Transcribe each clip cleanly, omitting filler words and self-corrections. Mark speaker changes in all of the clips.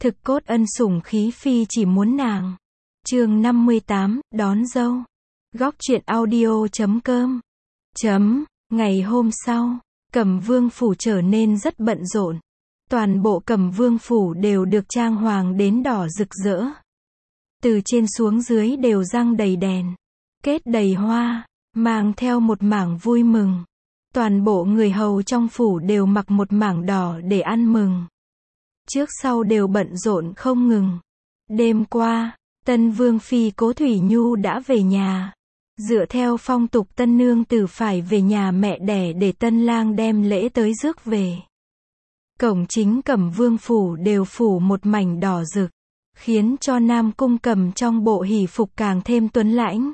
Speaker 1: Thực cốt ân sủng khí phi chỉ muốn nàng. Chương 58, đón dâu. Góc truyện audio.com. Ngày hôm sau, Cẩm Vương phủ trở nên rất bận rộn. Toàn bộ Cẩm Vương phủ đều được trang hoàng đến đỏ rực rỡ. Từ trên xuống dưới đều răng đầy đèn, kết đầy hoa, mang theo một mảng vui mừng. Toàn bộ người hầu trong phủ đều mặc một mảng đỏ để ăn mừng. Trước sau đều bận rộn không ngừng. Đêm qua, Tân Vương phi Cố Thủy Nhu đã về nhà. Dựa theo phong tục tân nương tử phải về nhà mẹ đẻ để tân lang đem lễ tới rước về. Cổng chính Cẩm Vương phủ đều phủ một mảnh đỏ rực, khiến cho Nam Cung Cẩm trong bộ hỷ phục càng thêm tuấn lãnh.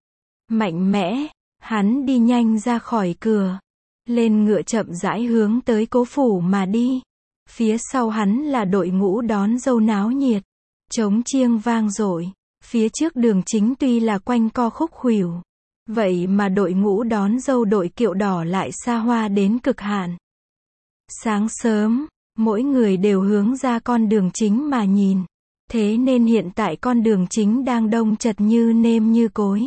Speaker 1: Mạnh mẽ, hắn đi nhanh ra khỏi cửa, lên ngựa chậm rãi hướng tới cố phủ mà đi. Phía sau hắn là đội ngũ đón dâu náo nhiệt, trống chiêng vang dội. Phía trước đường chính tuy là quanh co khúc khuỷu, vậy mà đội ngũ đón dâu đội kiệu đỏ lại xa hoa đến cực hạn. Sáng sớm, mỗi người đều hướng ra con đường chính mà nhìn, thế nên hiện tại con đường chính đang đông chật như nêm như cối.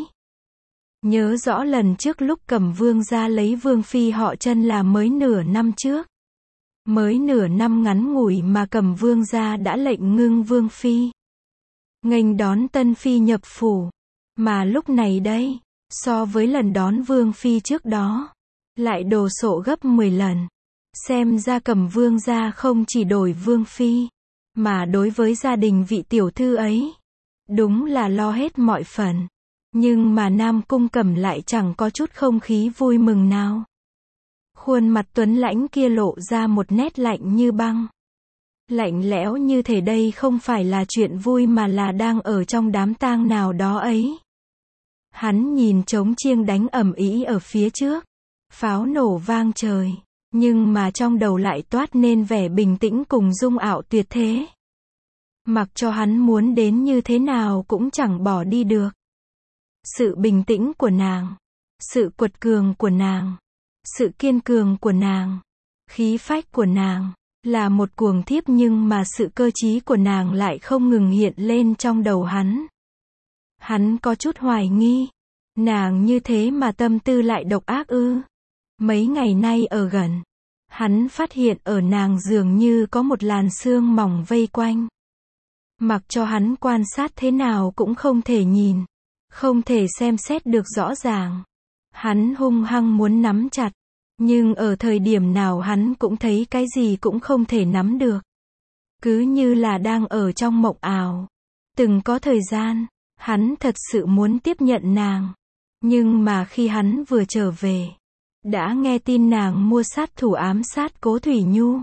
Speaker 1: Nhớ rõ lần trước lúc Cẩm Vương ra lấy Vương phi họ Chân là mới nửa năm trước. Mới nửa năm ngắn ngủi mà Cẩm Vương ra đã lệnh ngưng Vương phi, nghênh đón tân phi nhập phủ. Mà lúc này đây, so với lần đón Vương phi trước đó, lại đồ sộ gấp 10 lần. Xem ra Cẩm Vương gia không chỉ đổi Vương phi, mà đối với gia đình vị tiểu thư ấy, đúng là lo hết mọi phần. Nhưng mà Nam Cung Cẩm lại chẳng có chút không khí vui mừng nào. Khuôn mặt tuấn lãnh kia lộ ra một nét lạnh như băng. Lạnh lẽo như thể đây không phải là chuyện vui mà là đang ở trong đám tang nào đó ấy. Hắn nhìn trống chiêng đánh ầm ĩ ở phía trước, pháo nổ vang trời, nhưng mà trong đầu lại toát nên vẻ bình tĩnh cùng dung ảo tuyệt thế. Mặc cho hắn muốn đến như thế nào cũng chẳng bỏ đi được. Sự bình tĩnh của nàng, sự quật cường của nàng, sự kiên cường của nàng, khí phách của nàng, là một cuồng thiếp nhưng mà sự cơ trí của nàng lại không ngừng hiện lên trong đầu hắn. Hắn có chút hoài nghi, nàng như thế mà tâm tư lại độc ác ư? Mấy ngày nay ở gần, hắn phát hiện ở nàng dường như có một làn sương mỏng vây quanh. Mặc cho hắn quan sát thế nào cũng không thể nhìn, không thể xem xét được rõ ràng. Hắn hung hăng muốn nắm chặt, nhưng ở thời điểm nào hắn cũng thấy cái gì cũng không thể nắm được. Cứ như là đang ở trong mộng ảo. Từng có thời gian, hắn thật sự muốn tiếp nhận nàng. Nhưng mà khi hắn vừa trở về, đã nghe tin nàng mua sát thủ ám sát Cố Thủy Nhu.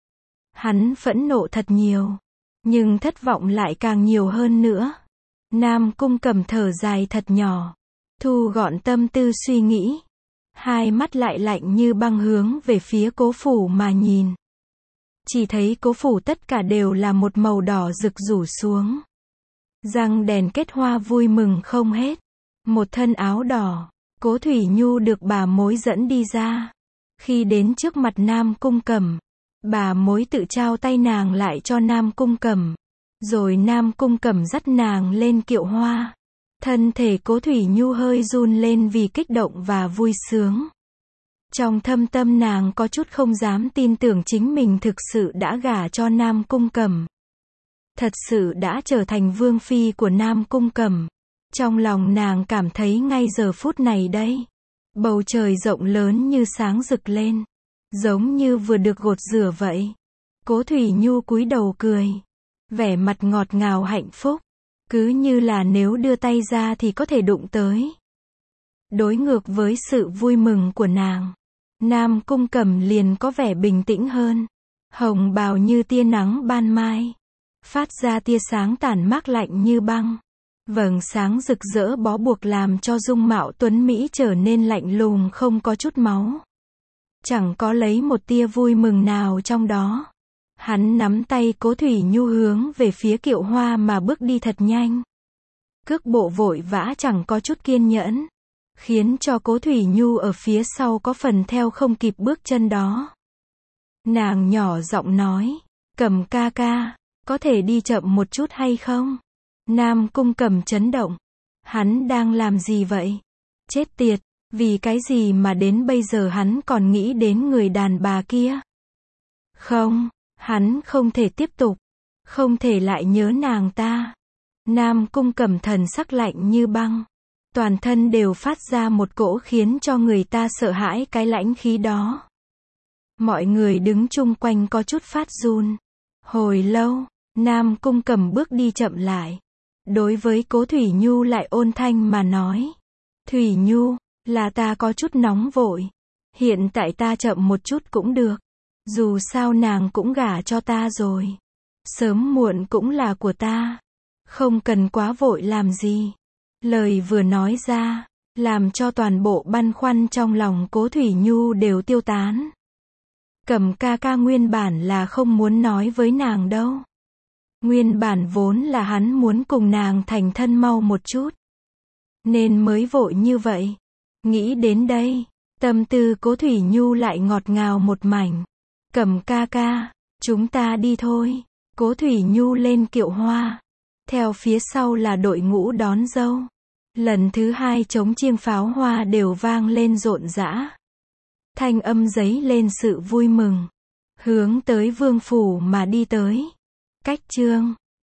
Speaker 1: Hắn phẫn nộ thật nhiều, nhưng thất vọng lại càng nhiều hơn nữa. Nam Cung Cẩm thở dài thật nhỏ, thu gọn tâm tư suy nghĩ. Hai mắt lại lạnh như băng hướng về phía cố phủ mà nhìn. Chỉ thấy cố phủ tất cả đều là một màu đỏ rực rủ xuống. Răng đèn kết hoa vui mừng không hết. Một thân áo đỏ, Cố Thủy Nhu được bà mối dẫn đi ra. Khi đến trước mặt Nam Cung Cẩm, bà mối tự trao tay nàng lại cho Nam Cung Cẩm. Rồi Nam Cung Cẩm dắt nàng lên kiệu hoa. Thân thể Cố Thủy Nhu hơi run lên vì kích động và vui sướng. Trong thâm tâm nàng có chút không dám tin tưởng chính mình thực sự đã gả cho Nam Cung Cẩm. Thật sự đã trở thành vương phi của Nam Cung Cẩm. Trong lòng nàng cảm thấy ngay giờ phút này đây, bầu trời rộng lớn như sáng rực lên, giống như vừa được gột rửa vậy. Cố Thủy Nhu cúi đầu cười, vẻ mặt ngọt ngào hạnh phúc, cứ như là nếu đưa tay ra thì có thể đụng tới. Đối ngược với sự vui mừng của nàng, Nam Cung Cẩm liền có vẻ bình tĩnh hơn. Hồng bào như tia nắng ban mai, phát ra tia sáng tản mát lạnh như băng. Vầng sáng rực rỡ bó buộc làm cho dung mạo tuấn mỹ trở nên lạnh lùng không có chút máu. Chẳng có lấy một tia vui mừng nào trong đó. Hắn nắm tay Cố Thủy Nhu hướng về phía kiệu hoa mà bước đi thật nhanh. Cước bộ vội vã chẳng có chút kiên nhẫn, khiến cho Cố Thủy Nhu ở phía sau có phần theo không kịp bước chân đó. Nàng nhỏ giọng nói, Cẩm ca ca, Có thể đi chậm một chút hay không? Nam Cung Cẩm chấn động. Hắn đang làm gì vậy? Chết tiệt, vì cái gì mà đến bây giờ hắn còn nghĩ đến người đàn bà kia? Không, hắn không thể tiếp tục. Không thể lại nhớ nàng ta. Nam Cung Cẩm thần sắc lạnh như băng. Toàn thân đều phát ra một cỗ khiến cho người ta sợ hãi cái lãnh khí đó. Mọi người đứng chung quanh có chút phát run. Hồi lâu, Nam Cung Cẩm bước đi chậm lại. Đối với Cố Thủy Nhu lại ôn thanh mà nói. Thủy Nhu, là ta có chút nóng vội. Hiện tại ta chậm một chút cũng được. Dù sao nàng cũng gả cho ta rồi. Sớm muộn cũng là của ta. Không cần quá vội làm gì. Lời vừa nói ra, làm cho toàn bộ băn khoăn trong lòng Cố Thủy Nhu đều tiêu tán. Cẩm ca ca nguyên bản là không muốn nói với nàng đâu. Nguyên bản vốn là hắn muốn cùng nàng thành thân mau một chút. Nên mới vội như vậy. Nghĩ đến đây, tâm tư Cố Thủy Nhu lại ngọt ngào một mảnh. Cẩm ca ca, chúng ta đi thôi. Cố Thủy Nhu lên kiệu hoa. Theo phía sau là đội ngũ đón dâu. Lần thứ hai trống chiêng pháo hoa đều vang lên rộn rã. Thanh âm dấy lên sự vui mừng. Hướng tới vương phủ mà đi tới. Cách chương